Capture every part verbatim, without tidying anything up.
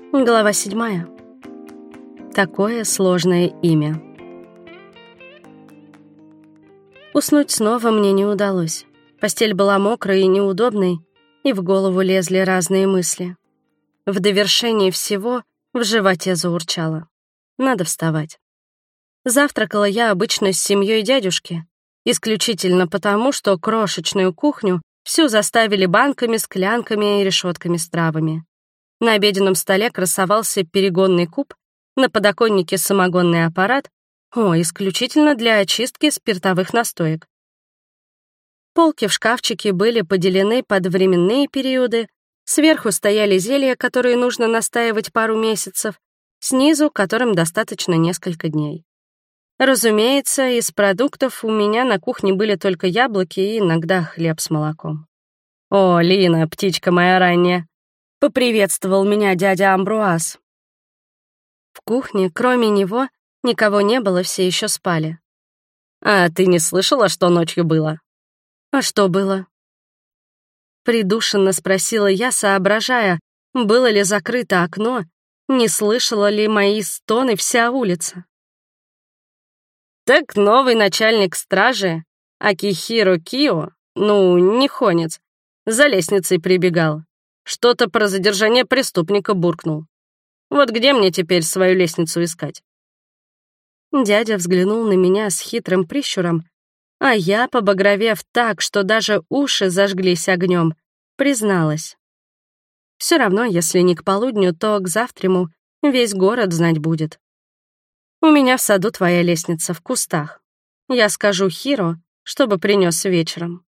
Глава седьмая. Такое сложное имя. Уснуть снова мне не удалось. Постель была мокрой и неудобной, и в голову лезли разные мысли. В довершении всего в животе заурчало. Надо вставать. Завтракала я обычно с семьей дядюшки, исключительно потому, что крошечную кухню всю заставили банками, склянками и решетками с травами. На обеденном столе красовался перегонный куб, на подоконнике самогонный аппарат, о, исключительно для очистки спиртовых настоек. Полки в шкафчике были поделены под временные периоды, сверху стояли зелья, которые нужно настаивать пару месяцев, снизу, которым достаточно несколько дней. Разумеется, из продуктов у меня на кухне были только яблоки и иногда хлеб с молоком. «О, Лина, птичка моя ранняя!» — поприветствовал меня дядя Амбруаз. В кухне, кроме него, никого не было, все еще спали. «А ты не слышала, что ночью было?» «А что было?» Придушенно спросила я, соображая, было ли закрыто окно, не слышала ли мои стоны вся улица. Так новый начальник стражи, Акихиро Кио, ну, нихонец, за лестницей прибегал. Что-то про задержание преступника буркнул. Вот где мне теперь свою лестницу искать? Дядя взглянул на меня с хитрым прищуром, а я, побагровев так, что даже уши зажглись огнем, призналась. Все равно, если не к полудню, то к завтраму весь город знать будет. У меня в саду твоя лестница, в кустах. Я скажу Хиро, чтобы принес вечером.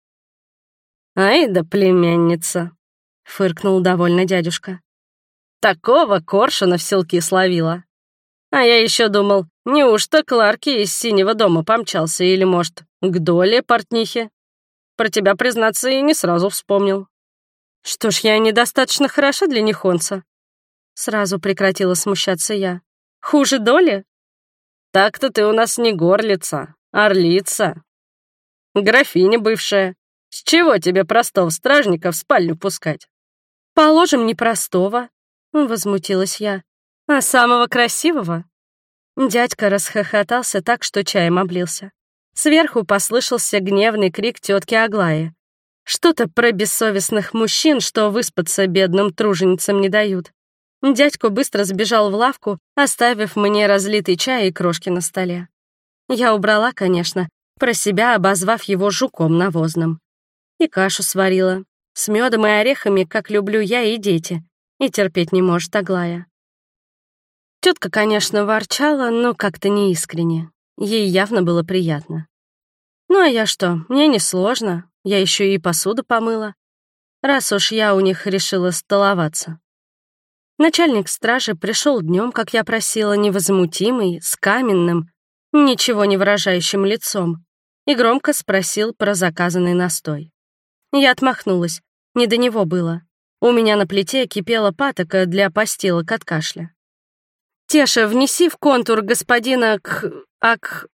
Ай да племянница, — фыркнул довольно дядюшка. «Такого коршуна в селки словила. А я еще думал, неужто Кларки из Синего дома помчался или, может, к Доле портнихе? Про тебя, признаться, и не сразу вспомнил». «Что ж, я недостаточно хороша для нихонца?» Сразу прекратила смущаться я. «Хуже Доли?» «Так-то ты у нас не горлица, орлица. Графиня бывшая. С чего тебе простого стражника в спальню пускать?» «Положим, не простого», — возмутилась я, — «а самого красивого». Дядька расхохотался так, что чаем облился. Сверху послышался гневный крик тетки Аглаи. Что-то про бессовестных мужчин, что выспаться бедным труженицам не дают. Дядька быстро сбежал в лавку, оставив мне разлитый чай и крошки на столе. Я убрала, конечно, про себя обозвав его жуком навозным. И кашу сварила. С медом и орехами, как люблю я и дети, и терпеть не может Аглая. Тетка, конечно, ворчала, но как-то неискренне. Ей явно было приятно. Ну а я что, мне несложно, я еще и посуду помыла, раз уж я у них решила столоваться. Начальник стражи пришел днем, как я просила, невозмутимый, с каменным, ничего не выражающим лицом, и громко спросил про заказанный настой. Я отмахнулась. Не до него было. У меня на плите кипела патока для постилок от кашля. «Теша, внеси в контур господина К... Ак...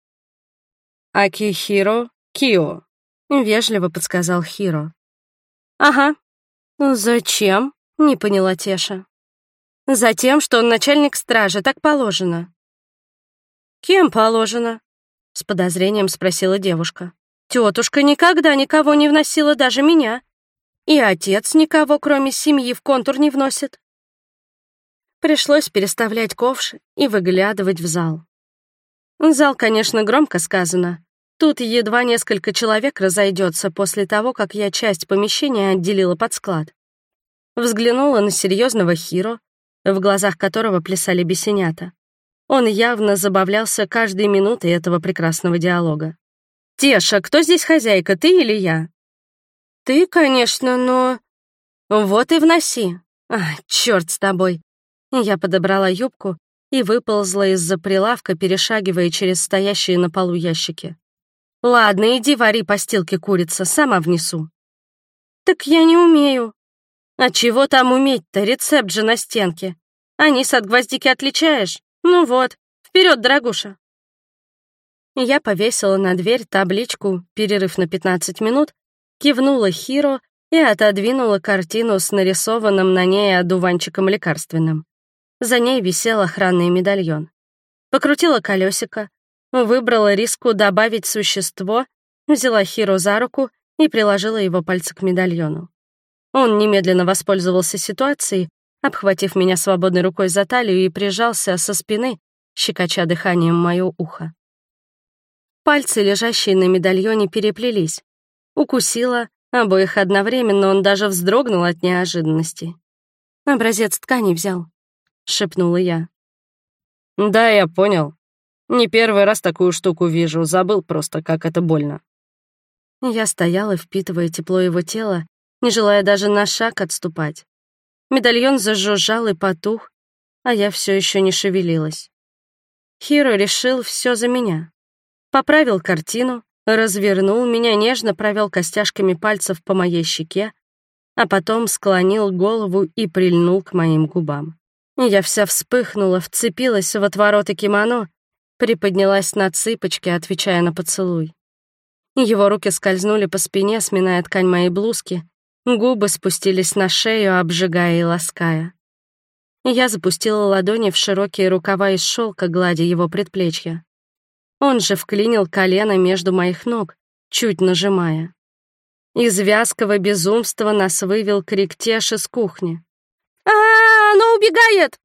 Акихиро Кио», — вежливо подсказал Хиро. «Ага». «Зачем?» — не поняла Теша. «Затем, что он начальник стражи, так положено». «Кем положено?» — с подозрением спросила девушка. «Тетушка никогда никого не вносила, даже меня. И отец никого, кроме семьи, в контур не вносит». Пришлось переставлять ковш и выглядывать в зал. Зал, конечно, громко сказано. Тут едва несколько человек разойдется после того, как я часть помещения отделила под склад. Взглянула на серьезного Хиро, в глазах которого плясали бесенята. Он явно забавлялся каждой минутой этого прекрасного диалога. «Теша, кто здесь хозяйка, ты или я?» «Ты, конечно, но...» «Вот и вноси. А, черт с тобой». Я подобрала юбку и выползла из-за прилавка, перешагивая через стоящие на полу ящики. «Ладно, иди вари постилки, курица, сама внесу». «Так я не умею». «А чего там уметь-то? Рецепт же на стенке. Анис от гвоздики отличаешь? Ну вот, вперед, дорогуша». Я повесила на дверь табличку «Перерыв на пятнадцать минут», кивнула Хиро и отодвинула картину с нарисованным на ней одуванчиком лекарственным. За ней висел охранный медальон. Покрутила колесико, выбрала риску добавить существо, взяла Хиро за руку и приложила его пальцы к медальону. Он немедленно воспользовался ситуацией, обхватив меня свободной рукой за талию и прижался со спины, щекоча дыханием моё ухо. Пальцы, лежащие на медальоне, переплелись. Укусила обоих одновременно, он даже вздрогнул от неожиданности. «Образец ткани взял», — шепнула я. «Да, я понял. Не первый раз такую штуку вижу, забыл просто, как это больно». Я стояла, впитывая тепло его тела, не желая даже на шаг отступать. Медальон зажужжал и потух, а я все еще не шевелилась. Хиро решил все за меня. Поправил картину, развернул меня, нежно провел костяшками пальцев по моей щеке, а потом склонил голову и прильнул к моим губам. Я вся вспыхнула, вцепилась в отвороты кимоно, приподнялась на цыпочки, отвечая на поцелуй. Его руки скользнули по спине, сминая ткань моей блузки, губы спустились на шею, обжигая и лаская. Я запустила ладони в широкие рукава из шелка, гладя его предплечья. Он же вклинил колено между моих ног, чуть нажимая. Из вязкого безумства нас вывел крик Теши с кухни. «А-а-а, оно убегает!»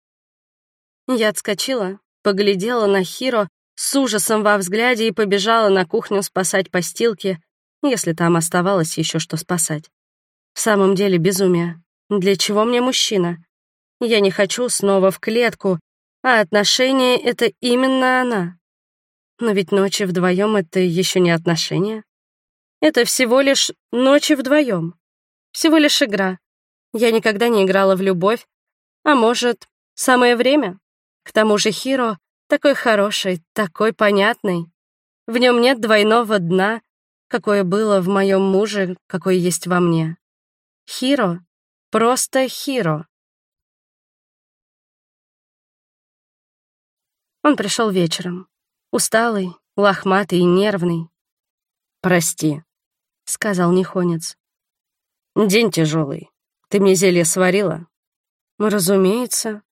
Я отскочила, поглядела на Хиро с ужасом во взгляде и побежала на кухню спасать постилки, если там оставалось еще что спасать. В самом деле безумие. Для чего мне мужчина? Я не хочу снова в клетку, а отношения — это именно она. Но ведь ночи вдвоем — это еще не отношения. Это всего лишь ночи вдвоем. Всего лишь игра. Я никогда не играла в любовь. А может, самое время? К тому же Хиро такой хороший, такой понятный. В нем нет двойного дна, какое было в моем муже, какое есть во мне. Хиро — просто Хиро. Он пришел вечером. Усталый, лохматый и нервный. «Прости», — сказал Нихонец. «День тяжелый. Ты мне зелье сварила?» «Разумеется».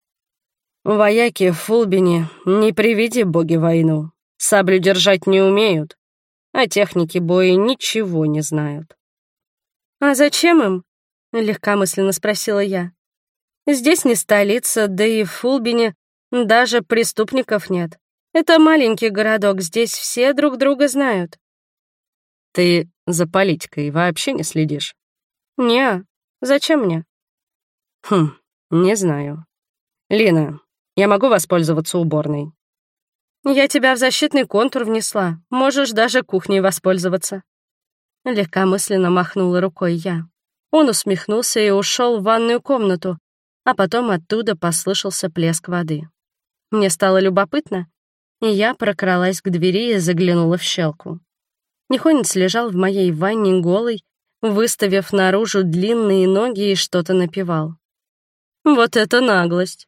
«Вояки в Фулбине, не приведи боги войну. Саблю держать не умеют, а техники боя ничего не знают». «А зачем им?» — легкомысленно спросила я. «Здесь не столица, да и в Фулбине даже преступников нет. Это маленький городок, здесь все друг друга знают». «Ты за политикой вообще не следишь?» «Не, зачем мне?» «Хм, не знаю. Лина, я могу воспользоваться уборной?» «Я тебя в защитный контур внесла, можешь даже кухней воспользоваться». Легкомысленно махнула рукой я. Он усмехнулся и ушел в ванную комнату, а потом оттуда послышался плеск воды. Мне стало любопытно, и я прокралась к двери и заглянула в щелку. Нихонец лежал в моей ванне голый, выставив наружу длинные ноги и что-то напевал. Вот это наглость!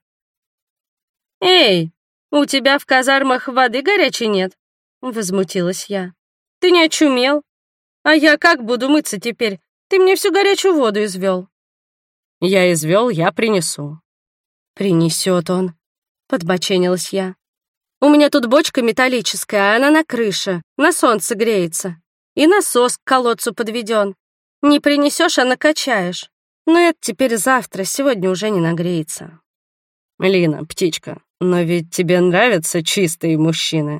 «Эй, у тебя в казармах воды горячей нет?» — возмутилась я. «Ты не очумел? А я как буду мыться теперь? Ты мне всю горячую воду извел». «Я извел, я принесу». «Принесет он», — подбоченилась я. «У меня тут бочка металлическая, а она на крыше, на солнце греется. И насос к колодцу подведен. Не принесешь, а накачаешь. Но это теперь завтра, сегодня уже не нагреется». «Лина, птичка, но ведь тебе нравятся чистые мужчины?»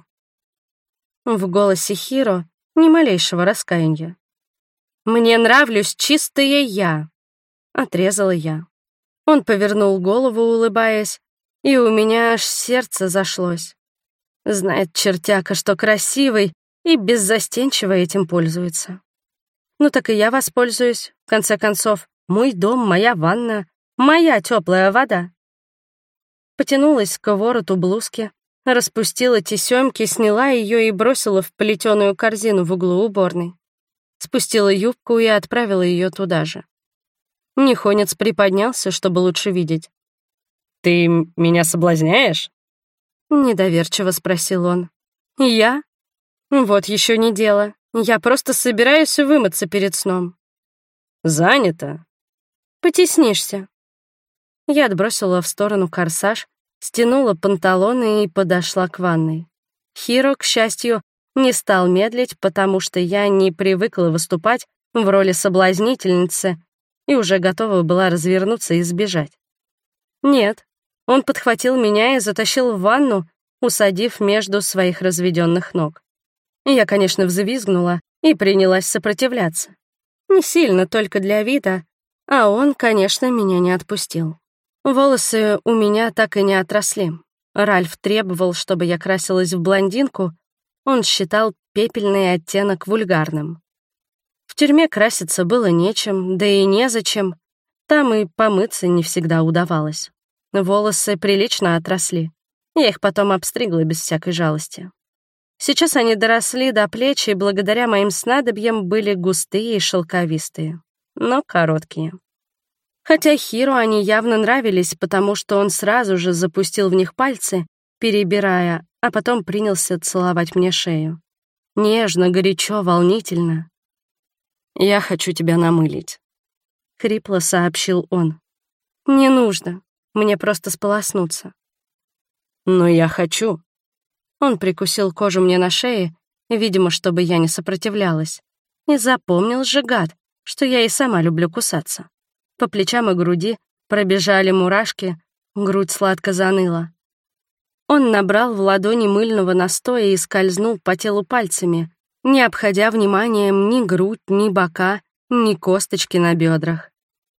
В голосе Хиро ни малейшего раскаяния. «Мне нравлюсь чистая я», — отрезала я. Он повернул голову, улыбаясь, и у меня аж сердце зашлось. Знает чертяка, что красивый, и беззастенчиво этим пользуется. Ну так и я воспользуюсь, в конце концов. Мой дом, моя ванна, моя теплая вода. Потянулась к вороту блузки, распустила тесемки, сняла ее и бросила в плетеную корзину в углу уборной. Спустила юбку и отправила ее туда же. Нихонец приподнялся, чтобы лучше видеть. «Ты меня соблазняешь?» — недоверчиво спросил он. «Я? Вот еще не дело. Я просто собираюсь вымыться перед сном». «Занято?» «Потеснишься». Я отбросила в сторону корсаж, стянула панталоны и подошла к ванной. Хиро, к счастью, не стал медлить, потому что я не привыкла выступать в роли соблазнительницы и уже готова была развернуться и сбежать. Нет, он подхватил меня и затащил в ванну, усадив между своих разведённых ног. Я, конечно, взвизгнула и принялась сопротивляться. Не сильно, только для вида, а он, конечно, меня не отпустил. Волосы у меня так и не отросли. Ральф требовал, чтобы я красилась в блондинку, он считал пепельный оттенок вульгарным. В тюрьме краситься было нечем, да и незачем. Там и помыться не всегда удавалось. Волосы прилично отросли. Я их потом обстригла без всякой жалости. Сейчас они доросли до плеч и благодаря моим снадобьям были густые и шелковистые, но короткие. Хотя Хиро они явно нравились, потому что он сразу же запустил в них пальцы, перебирая, а потом принялся целовать мне шею. Нежно, горячо, волнительно. «Я хочу тебя намылить», — хрипло сообщил он. «Не нужно, мне просто сполоснуться». «Но я хочу». Он прикусил кожу мне на шее, видимо, чтобы я не сопротивлялась. И запомнил же, гад, что я и сама люблю кусаться. По плечам и груди пробежали мурашки, грудь сладко заныла. Он набрал в ладони мыльного настоя и скользнул по телу пальцами, не обходя вниманием ни грудь, ни бока, ни косточки на бедрах.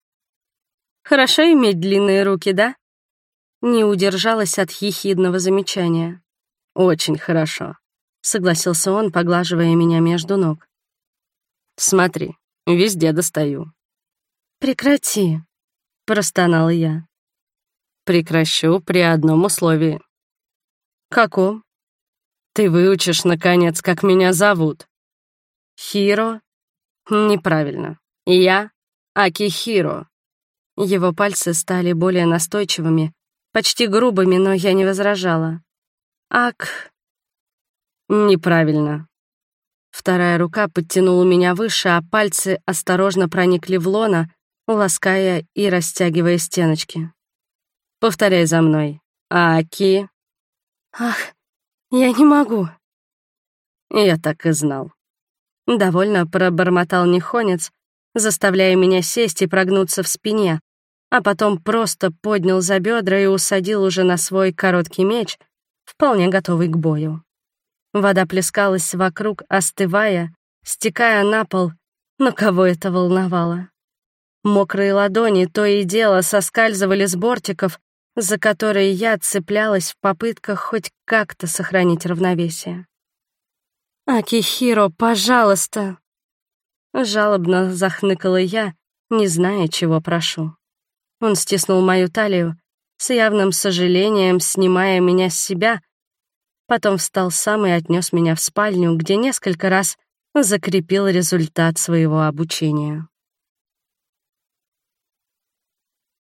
«Хорошо иметь длинные руки, да?» Не удержалась от ехидного замечания. «Очень хорошо», — согласился он, поглаживая меня между ног. «Смотри, везде достаю». «Прекрати», — простонала я. «Прекращу при одном условии». «Каком?» «Ты выучишь, наконец, как меня зовут». «Хиро?» «Неправильно. Я Акихиро». Его пальцы стали более настойчивыми, почти грубыми, но я не возражала. «Ак...» «Неправильно». Вторая рука подтянула меня выше, а пальцы осторожно проникли в лоно, лаская и растягивая стеночки. «Повторяй за мной. Аки...» «Ах, я не могу». Я так и знал. Довольно пробормотал нехонец, заставляя меня сесть и прогнуться в спине, а потом просто поднял за бедра и усадил уже на свой короткий меч, вполне готовый к бою. Вода плескалась вокруг, остывая, стекая на пол, но кого это волновало? Мокрые ладони то и дело соскальзывали с бортиков, за которые я цеплялась в попытках хоть как-то сохранить равновесие. «Акихиро, пожалуйста!» Жалобно захныкала я, не зная, чего прошу. Он стиснул мою талию, с явным сожалением снимая меня с себя, потом встал сам и отнес меня в спальню, где несколько раз закрепил результат своего обучения.